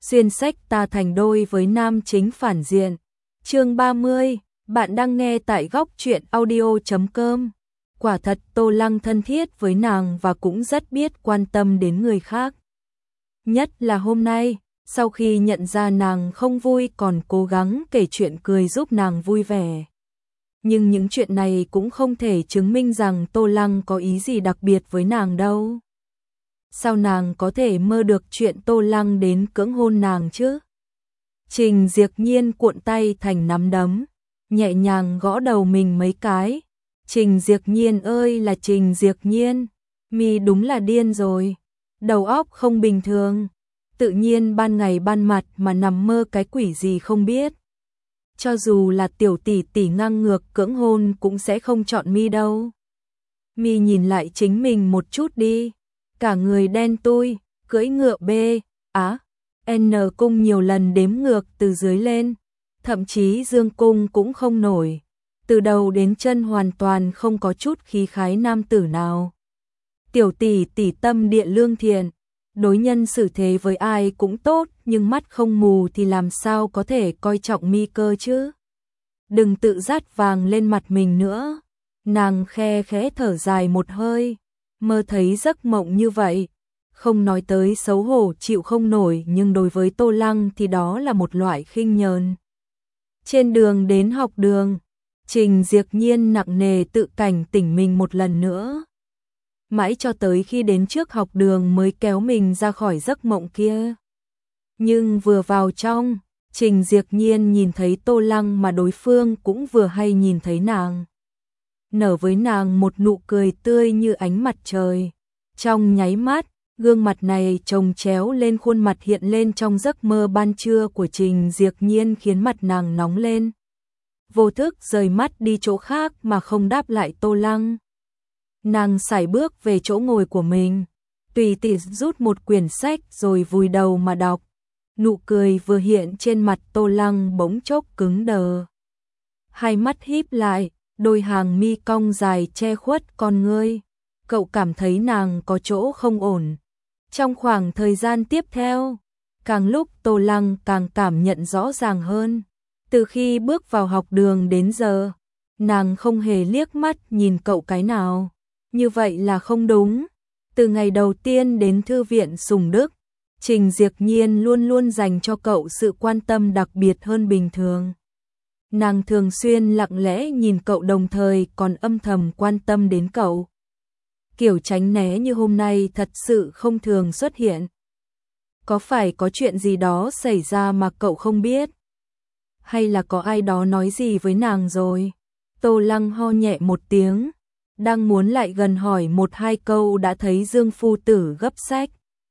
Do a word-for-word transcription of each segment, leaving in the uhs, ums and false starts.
xuyên sách ta thành đôi với nam chính phản diện. Chương ba mươi, bạn đang nghe tại góc truyện audio chấm com. Quả thật Tô Lăng thân thiết với nàng và cũng rất biết quan tâm đến người khác. Nhất là hôm nay, sau khi nhận ra nàng không vui còn cố gắng kể chuyện cười giúp nàng vui vẻ. Nhưng những chuyện này cũng không thể chứng minh rằng Tô Lăng có ý gì đặc biệt với nàng đâu. Sao nàng có thể mơ được chuyện Tô Lăng đến cưỡng hôn nàng chứ? Trình Diệp Nhiên cuộn tay thành nắm đấm, nhẹ nhàng gõ đầu mình mấy cái. Trình Diệp Nhiên ơi là Trình Diệp Nhiên, mi đúng là điên rồi, đầu óc không bình thường, tự nhiên ban ngày ban mặt mà nằm mơ cái quỷ gì không biết. Cho dù là tiểu tỷ tỷ ngang ngược cưỡng hôn cũng sẽ không chọn mi đâu. Mi nhìn lại chính mình một chút đi, cả người đen tui, cưỡi ngựa B, á, N cung nhiều lần đếm ngược từ dưới lên, thậm chí dương cung cũng không nổi, từ đầu đến chân hoàn toàn không có chút khí khái nam tử nào. Tiểu tỷ tỷ tâm địa lương thiện, đối nhân xử thế với ai cũng tốt, nhưng mắt không mù thì làm sao có thể coi trọng mi cơ chứ? Đừng tự dát vàng lên mặt mình nữa. Nàng khe khẽ thở dài một hơi, mơ thấy giấc mộng như vậy, không nói tới xấu hổ chịu không nổi, nhưng đối với Tô Lăng thì đó là một loại khinh nhờn. Trên đường đến học đường, Trình Diệp Nhiên nặng nề tự cảnh tỉnh mình một lần nữa. Mãi cho tới khi đến trước học đường mới kéo mình ra khỏi giấc mộng kia. Nhưng vừa vào trong, Trình Diệp Nhiên nhìn thấy Tô Lăng mà đối phương cũng vừa hay nhìn thấy nàng. Nở với nàng một nụ cười tươi như ánh mặt trời. Trong nháy mắt, gương mặt này chồng chéo lên khuôn mặt hiện lên trong giấc mơ ban trưa của Trình Diệp Nhiên khiến mặt nàng nóng lên. Vô thức rời mắt đi chỗ khác mà không đáp lại Tô Lăng. Nàng sải bước về chỗ ngồi của mình, tùy tỉ rút một quyển sách rồi vùi đầu mà đọc. Nụ cười vừa hiện trên mặt Tô Lăng bỗng chốc cứng đờ. Hai mắt híp lại, đôi hàng mi cong dài che khuất con ngươi. Cậu cảm thấy nàng có chỗ không ổn. Trong khoảng thời gian tiếp theo, càng lúc Tô Lăng càng cảm nhận rõ ràng hơn. Từ khi bước vào học đường đến giờ, nàng không hề liếc mắt nhìn cậu cái nào. Như vậy là không đúng. Từ ngày đầu tiên đến thư viện Sùng Đức, Trình Diệp Nhiên luôn luôn dành cho cậu sự quan tâm đặc biệt hơn bình thường. Nàng thường xuyên lặng lẽ nhìn cậu đồng thời còn âm thầm quan tâm đến cậu. Kiểu tránh né như hôm nay thật sự không thường xuất hiện. Có phải có chuyện gì đó xảy ra mà cậu không biết? Hay là có ai đó nói gì với nàng rồi? Tô Lăng ho nhẹ một tiếng, đang muốn lại gần hỏi một hai câu đã thấy Dương phu tử gấp sách.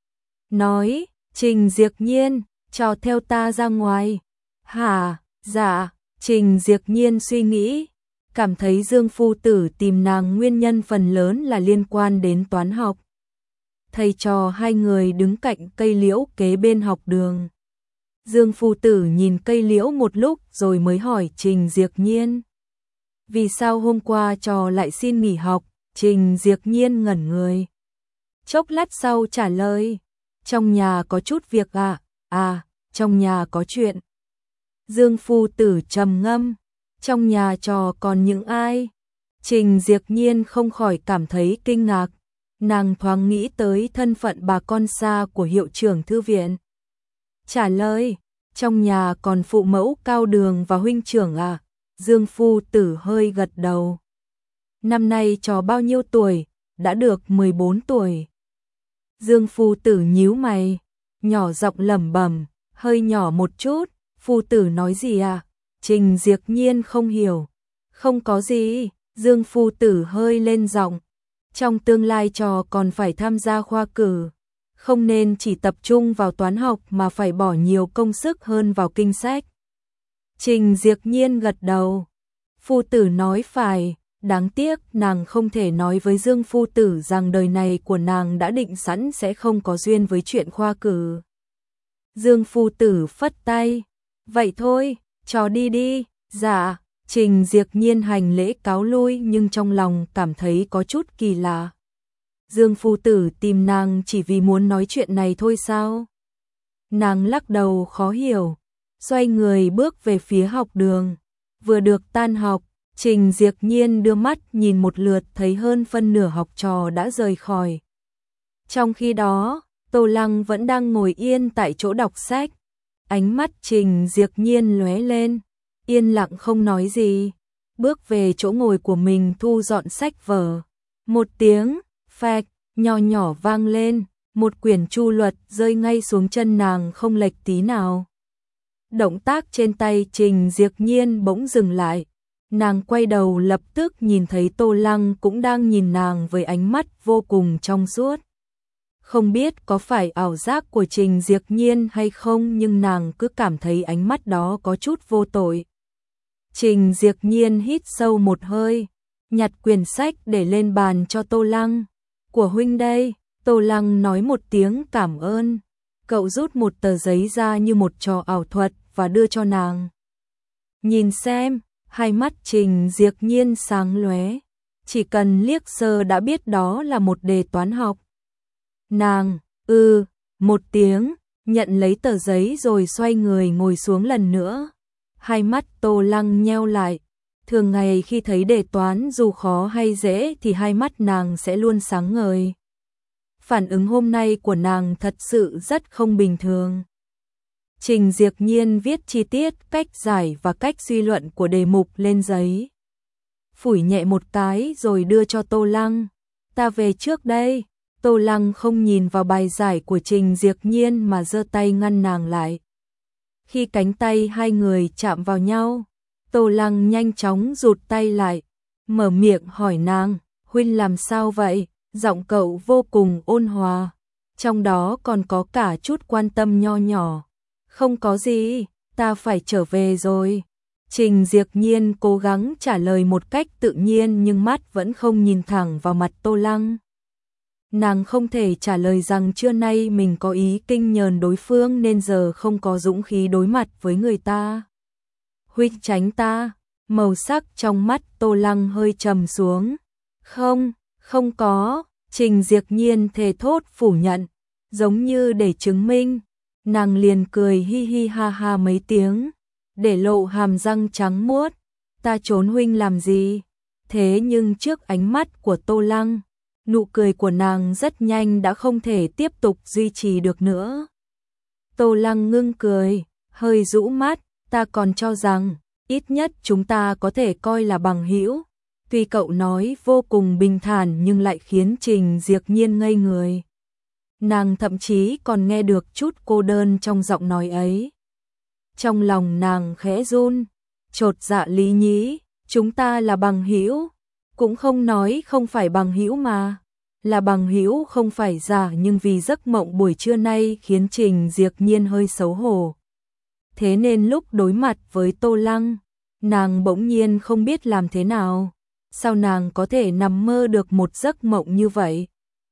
Nói, Trình Diệp Nhiên, cho theo ta ra ngoài. Hả, dạ, Trình Diệp Nhiên suy nghĩ, cảm thấy Dương phu tử tìm nàng nguyên nhân phần lớn là liên quan đến toán học. Thầy trò hai người đứng cạnh cây liễu kế bên học đường. Dương phu tử nhìn cây liễu một lúc rồi mới hỏi Trình Diệp Nhiên. Vì sao hôm qua trò lại xin nghỉ học? Trình Diệp Nhiên ngẩn người. Chốc lát sau trả lời. Trong nhà có chút việc à? À, trong nhà có chuyện. Dương phu tử trầm ngâm. Trong nhà trò còn những ai? Trình Diệp Nhiên không khỏi cảm thấy kinh ngạc. Nàng thoáng nghĩ tới thân phận bà con xa của hiệu trưởng thư viện. Trả lời, trong nhà còn phụ mẫu Cao Đường và huynh trưởng à? Dương phu tử hơi gật đầu. Năm nay trò bao nhiêu tuổi? Đã được mười bốn tuổi. Dương phu tử nhíu mày, nhỏ giọng lẩm bẩm, hơi nhỏ một chút. Phu tử nói gì à? Trình Diệp Nhiên không hiểu. Không có gì. Dương phu tử hơi lên giọng. Trong tương lai trò còn phải tham gia khoa cử, không nên chỉ tập trung vào toán học mà phải bỏ nhiều công sức hơn vào kinh sách. Trình Diệp Nhiên gật đầu. Phu tử nói phải, đáng tiếc nàng không thể nói với Dương phu tử rằng đời này của nàng đã định sẵn sẽ không có duyên với chuyện khoa cử. Dương phu tử phất tay. Vậy thôi, trò đi đi. Dạ. Trình Diệp Nhiên hành lễ cáo lui nhưng trong lòng cảm thấy có chút kỳ lạ. Dương phu tử tìm nàng chỉ vì muốn nói chuyện này thôi sao? Nàng lắc đầu khó hiểu, xoay người bước về phía học đường. Vừa được tan học, Trình Diệp Nhiên đưa mắt nhìn một lượt thấy hơn phân nửa học trò đã rời khỏi. Trong khi đó, Tô Lăng vẫn đang ngồi yên tại chỗ đọc sách. Ánh mắt Trình Diệp Nhiên lóe lên, yên lặng không nói gì, bước về chỗ ngồi của mình thu dọn sách vở. Một tiếng phạch nhỏ nhỏ vang lên, một quyển chu luật rơi ngay xuống chân nàng không lệch tí nào. Động tác trên tay Trình Diệp Nhiên bỗng dừng lại. Nàng quay đầu lập tức nhìn thấy Tô Lăng cũng đang nhìn nàng với ánh mắt vô cùng trong suốt. Không biết có phải ảo giác của Trình Diệp Nhiên hay không, nhưng nàng cứ cảm thấy ánh mắt đó có chút vô tội. Trình Diệp Nhiên hít sâu một hơi, nhặt quyển sách để lên bàn cho Tô Lăng. Của huynh đây. Tô Lăng nói một tiếng cảm ơn. Cậu rút một tờ giấy ra như một trò ảo thuật và đưa cho nàng. Nhìn xem, hai mắt Trình Diệp Nhiên sáng lóe, chỉ cần liếc sơ đã biết đó là một đề toán học. Nàng, ư, một tiếng, nhận lấy tờ giấy rồi xoay người ngồi xuống lần nữa. Hai mắt Tô Lăng nheo lại. Thường ngày khi thấy đề toán dù khó hay dễ thì hai mắt nàng sẽ luôn sáng ngời. Phản ứng hôm nay của nàng thật sự rất không bình thường. Trình Diệp Nhiên viết chi tiết cách giải và cách suy luận của đề mục lên giấy. Phủi nhẹ một cái rồi đưa cho Tô Lăng. Ta về trước đây. Tô Lăng không nhìn vào bài giải của Trình Diệp Nhiên mà giơ tay ngăn nàng lại. Khi cánh tay hai người chạm vào nhau, Tô Lăng nhanh chóng rụt tay lại, mở miệng hỏi nàng, huynh làm sao vậy? Giọng cậu vô cùng ôn hòa, trong đó còn có cả chút quan tâm nho nhỏ. Không có gì, ta phải trở về rồi. Trình Diệp Nhiên cố gắng trả lời một cách tự nhiên nhưng mắt vẫn không nhìn thẳng vào mặt Tô Lăng. Nàng không thể trả lời rằng trưa nay mình có ý kinh nhờn đối phương nên giờ không có dũng khí đối mặt với người ta. Huynh tránh ta. Màu sắc trong mắt Tô Lăng hơi trầm xuống. Không, không có. Trình Diệp Nhiên thề thốt phủ nhận, giống như để chứng minh. Nàng liền cười hi hi ha ha mấy tiếng, để lộ hàm răng trắng muốt. Ta trốn huynh làm gì? Thế nhưng trước ánh mắt của Tô Lăng, nụ cười của nàng rất nhanh đã không thể tiếp tục duy trì được nữa. Tô Lăng ngưng cười, hơi rũ mắt, ta còn cho rằng, ít nhất chúng ta có thể coi là bằng hữu. Tuy cậu nói vô cùng bình thản nhưng lại khiến Trình Diệp Nhiên ngây người. Nàng thậm chí còn nghe được chút cô đơn trong giọng nói ấy. Trong lòng nàng khẽ run, chột dạ lý nhí, chúng ta là bằng hữu, cũng không nói không phải bằng hữu mà. Là bằng hữu không phải giả, nhưng vì giấc mộng buổi trưa nay khiến Trình Diệp Nhiên hơi xấu hổ. Thế nên lúc đối mặt với Tô Lăng, nàng bỗng nhiên không biết làm thế nào. Sao nàng có thể nằm mơ được một giấc mộng như vậy?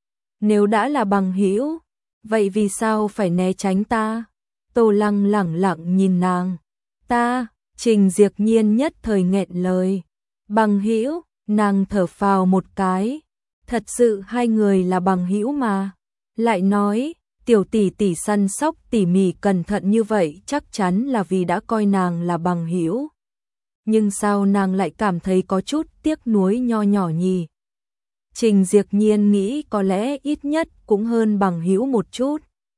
Nếu đã là bằng hữu, vậy vì sao phải né tránh ta? Tô Lăng lẳng lặng nhìn nàng. Ta, Trình Diệp Nhiên nhất thời nghẹn lời. Bằng hữu, nàng thở phào một cái. Thật sự hai người là bằng hữu mà. Lại nói, tiểu tỷ tỷ săn sóc tỉ mỉ cẩn thận như vậy chắc chắn là vì đã coi nàng là bằng hữu. Nhưng sao nàng lại cảm thấy có chút tiếc nuối nho nhỏ nhỉ? Trình Diệp Nhiên nghĩ có lẽ ít nhất cũng hơn bằng hữu một chút.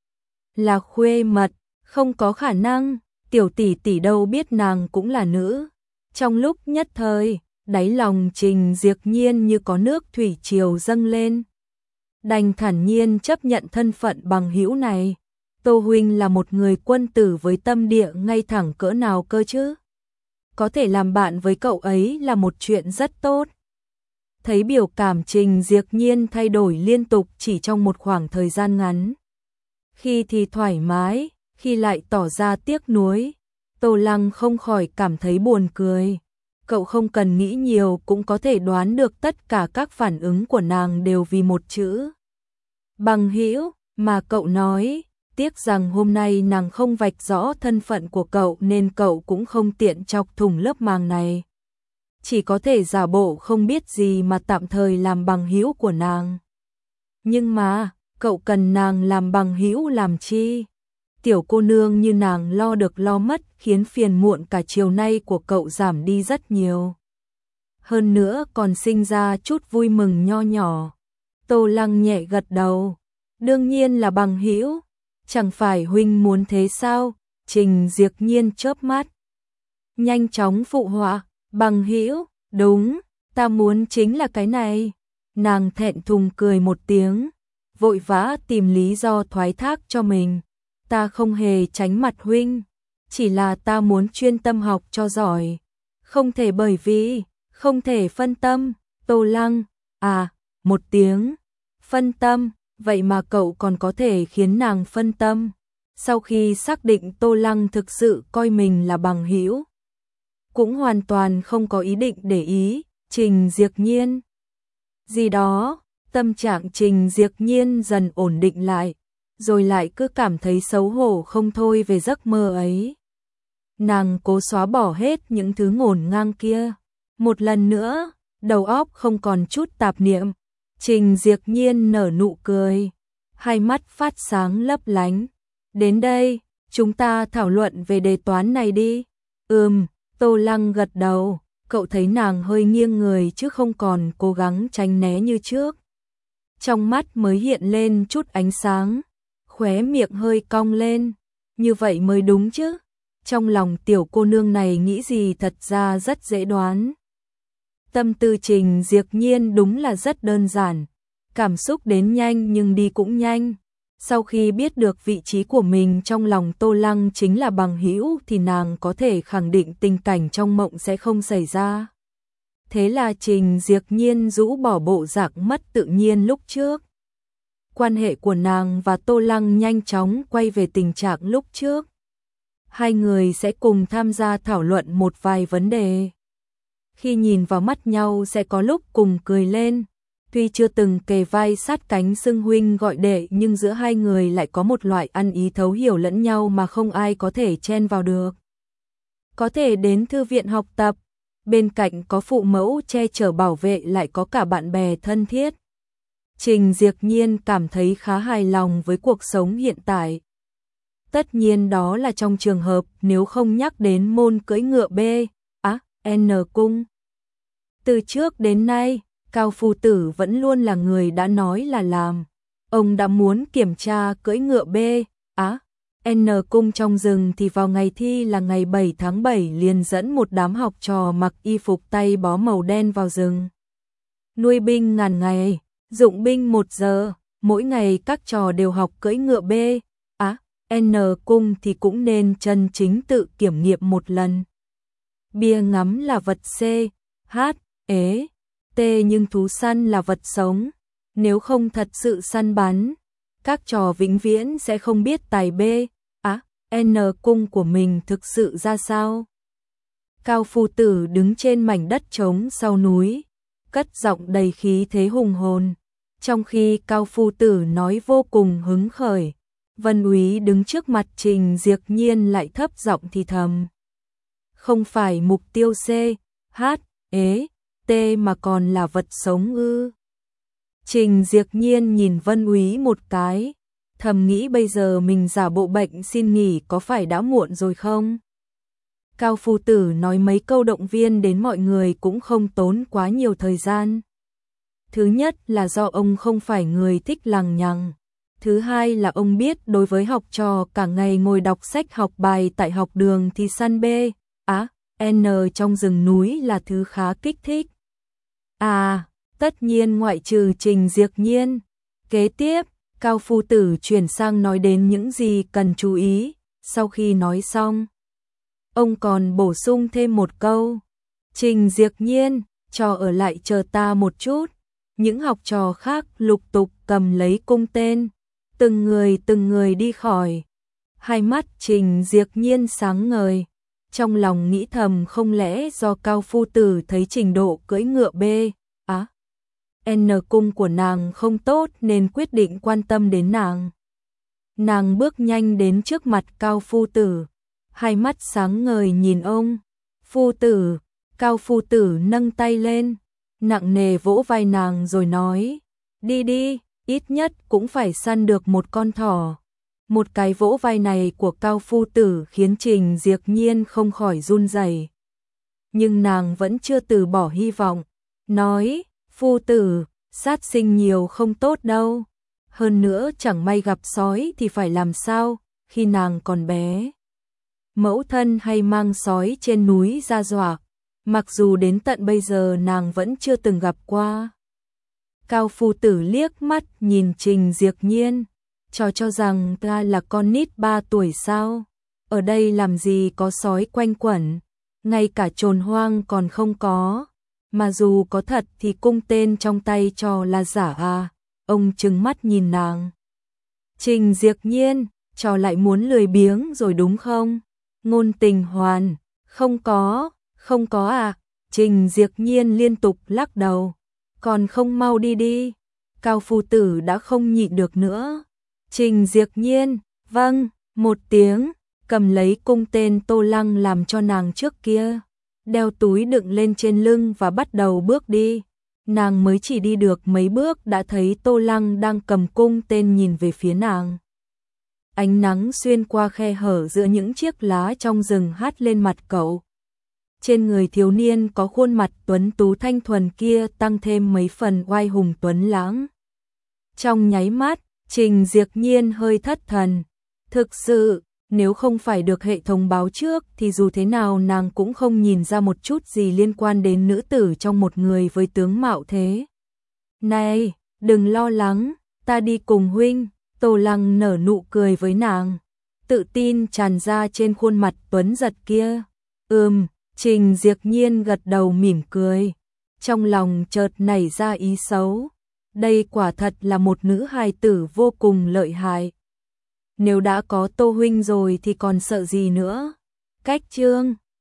Là khuê mật, không có khả năng, tiểu tỷ tỷ đâu biết nàng cũng là nữ. Trong lúc nhất thời, đáy lòng Trình Diệp Nhiên như có nước thủy triều dâng lên. Đành thản nhiên chấp nhận thân phận bằng hữu này. Tô huynh là một người quân tử với tâm địa ngay thẳng cỡ nào cơ chứ? Có thể làm bạn với cậu ấy là một chuyện rất tốt. Thấy biểu cảm Trình Diệp Nhiên thay đổi liên tục chỉ trong một khoảng thời gian ngắn. Khi thì thoải mái, khi lại tỏ ra tiếc nuối. Tô Lăng không khỏi cảm thấy buồn cười. Cậu không cần nghĩ nhiều cũng có thể đoán được tất cả các phản ứng của nàng đều vì một chữ. Bằng hữu, mà cậu nói. Tiếc rằng hôm nay nàng không vạch rõ thân phận của cậu nên cậu cũng không tiện chọc thủng lớp màng này. Chỉ có thể giả bộ không biết gì mà tạm thời làm bằng hữu của nàng. Nhưng mà, cậu cần nàng làm bằng hữu làm chi? tiểu cô nương như nàng lo được lo mất khiến phiền muộn cả chiều nay của cậu giảm đi rất nhiều. Hơn nữa còn sinh ra chút vui mừng nho nhỏ. Tô Lăng nhẹ gật đầu. Đương nhiên là bằng hữu. Chẳng phải huynh muốn thế sao? Trình Diệp Nhiên chớp mắt. Nhanh chóng phụ họa. Bằng hữu, đúng, ta muốn chính là cái này. Nàng thẹn thùng cười một tiếng, vội vã tìm lý do thoái thác cho mình. Ta không hề tránh mặt huynh, chỉ là ta muốn chuyên tâm học cho giỏi. Không thể bởi vì, không thể phân tâm. Tô Lăng, à, một tiếng, phân tâm, vậy mà cậu còn có thể khiến nàng phân tâm. Sau khi xác định Tô Lăng thực sự coi mình là bằng hữu, cũng hoàn toàn không có ý định để ý, Trình Diệp Nhiên. Gì đó, tâm trạng Trình Diệp Nhiên dần ổn định lại, rồi lại cứ cảm thấy xấu hổ không thôi về giấc mơ ấy. Nàng cố xóa bỏ hết những thứ ngổn ngang kia. Một lần nữa, đầu óc không còn chút tạp niệm. Trình Diệp Nhiên nở nụ cười, hai mắt phát sáng lấp lánh. Đến đây, chúng ta thảo luận về đề toán này đi. Ừm, Tô Lăng gật đầu, cậu thấy nàng hơi nghiêng người chứ không còn cố gắng tránh né như trước. Trong mắt mới hiện lên chút ánh sáng, khóe miệng hơi cong lên, như vậy mới đúng chứ. Trong lòng tiểu cô nương này nghĩ gì thật ra rất dễ đoán. Tâm tư Trình Diệp Nhiên đúng là rất đơn giản, cảm xúc đến nhanh nhưng đi cũng nhanh. Sau khi biết được vị trí của mình trong lòng Tô Lăng chính là bằng hữu thì nàng có thể khẳng định tình cảnh trong mộng sẽ không xảy ra. Thế là Trình Diệp Nhiên rũ bỏ bộ dạng mất tự nhiên lúc trước. Quan hệ của nàng và Tô Lăng nhanh chóng quay về tình trạng lúc trước. Hai người sẽ cùng tham gia thảo luận một vài vấn đề. Khi nhìn vào mắt nhau sẽ có lúc cùng cười lên. Tuy chưa từng kề vai sát cánh xưng huynh gọi đệ nhưng giữa hai người lại có một loại ăn ý thấu hiểu lẫn nhau mà không ai có thể chen vào được. Có thể đến thư viện học tập, bên cạnh có phụ mẫu che chở bảo vệ lại có cả bạn bè thân thiết. Trình Diệp Nhiên cảm thấy khá hài lòng với cuộc sống hiện tại. Tất nhiên đó là trong trường hợp nếu không nhắc đến môn cưỡi ngựa B, á, N cung. Từ trước đến nay, Cao Phu Tử vẫn luôn là người đã nói là làm. Ông đã muốn kiểm tra cưỡi ngựa B, á, N cung trong rừng thì vào ngày thi là ngày bảy tháng bảy liền dẫn một đám học trò mặc y phục tay bó màu đen vào rừng. Nuôi binh ngàn ngày, dụng binh một giờ, mỗi ngày các trò đều học cưỡi ngựa B, á, N cung thì cũng nên chân chính tự kiểm nghiệm một lần. Bia ngắm là vật C, H, ế, T nhưng thú săn là vật sống. Nếu không thật sự săn bắn, các trò vĩnh viễn sẽ không biết tài B, á, N cung của mình thực sự ra sao. Cao Phu Tử đứng trên mảnh đất trống sau núi, cất giọng đầy khí thế hùng hồn. Trong khi Cao Phu Tử nói vô cùng hứng khởi, Vân Úy đứng trước mặt Trình Diệp Nhiên lại thấp giọng thì thầm. Không phải mục tiêu C, H, ế, T mà còn là vật sống ư? Trình Diệp Nhiên nhìn Vân Úy một cái, thầm nghĩ bây giờ mình giả bộ bệnh xin nghỉ có phải đã muộn rồi không? Cao Phu Tử nói mấy câu động viên đến mọi người cũng không tốn quá nhiều thời gian. Thứ nhất là do ông không phải người thích lằng nhằng. Thứ hai là ông biết đối với học trò cả ngày ngồi đọc sách học bài tại học đường thì săn B, á, N trong rừng núi là thứ khá kích thích. À, tất nhiên ngoại trừ Trình Diệp Nhiên. Kế tiếp, Cao Phu Tử chuyển sang nói đến những gì cần chú ý. Sau khi nói xong, ông còn bổ sung thêm một câu. Trình Diệp Nhiên, trò ở lại chờ ta một chút. Những học trò khác lục tục cầm lấy cung tên, từng người từng người đi khỏi. Hai mắt Trình Diệp Nhiên sáng ngời, trong lòng nghĩ thầm không lẽ do Cao Phu Tử thấy trình độ cưỡi ngựa B, á, N cung của nàng không tốt nên quyết định quan tâm đến nàng. Nàng bước nhanh đến trước mặt Cao Phu Tử, hai mắt sáng ngời nhìn ông. Phu Tử, Cao Phu Tử nâng tay lên, nặng nề vỗ vai nàng rồi nói, đi đi, ít nhất cũng phải săn được một con thỏ. Một cái vỗ vai này của Cao phu tử khiến Trình Diệp Nhiên không khỏi run rẩy. Nhưng nàng vẫn chưa từ bỏ hy vọng, nói, phu tử, sát sinh nhiều không tốt đâu. Hơn nữa chẳng may gặp sói thì phải làm sao, khi nàng còn bé. Mẫu thân hay mang sói trên núi ra dọa, mặc dù đến tận bây giờ nàng vẫn chưa từng gặp qua. Cao phu tử liếc mắt nhìn Trình Diệp Nhiên, cho cho rằng ta là con nít ba tuổi sao, ở đây làm gì có sói quanh quẩn, ngay cả trồn hoang còn không có, mà dù có thật thì cung tên trong tay cho là giả à. Ông trừng mắt nhìn nàng. Trình Diệp Nhiên, cho lại muốn lười biếng rồi đúng không? Ngôn Tình Hoàn, không có, không có à. Trình Diệp Nhiên liên tục lắc đầu, còn không mau đi đi. Cao phu tử đã không nhịn được nữa. Trình Diệp Nhiên, vâng, một tiếng, cầm lấy cung tên Tô Lăng làm cho nàng trước kia, đeo túi đựng lên trên lưng và bắt đầu bước đi. Nàng mới chỉ đi được mấy bước đã thấy Tô Lăng đang cầm cung tên nhìn về phía nàng. Ánh nắng xuyên qua khe hở giữa những chiếc lá trong rừng hắt lên mặt cậu. Trên người thiếu niên có khuôn mặt tuấn tú thanh thuần kia tăng thêm mấy phần oai hùng tuấn lãng. Trong nháy mắt, Trình Diệp Nhiên hơi thất thần. Thực sự, nếu không phải được hệ thống báo trước thì dù thế nào nàng cũng không nhìn ra một chút gì liên quan đến nữ tử trong một người với tướng mạo thế. Này, đừng lo lắng, ta đi cùng huynh. Tô Lăng nở nụ cười với nàng, tự tin tràn ra trên khuôn mặt tuấn giật kia. Ừm, Trình Diệp Nhiên gật đầu mỉm cười, trong lòng chợt nảy ra ý xấu. Đây quả thật là một nữ hài tử vô cùng lợi hại. Nếu đã có Tô huynh rồi thì còn sợ gì nữa. Cách chương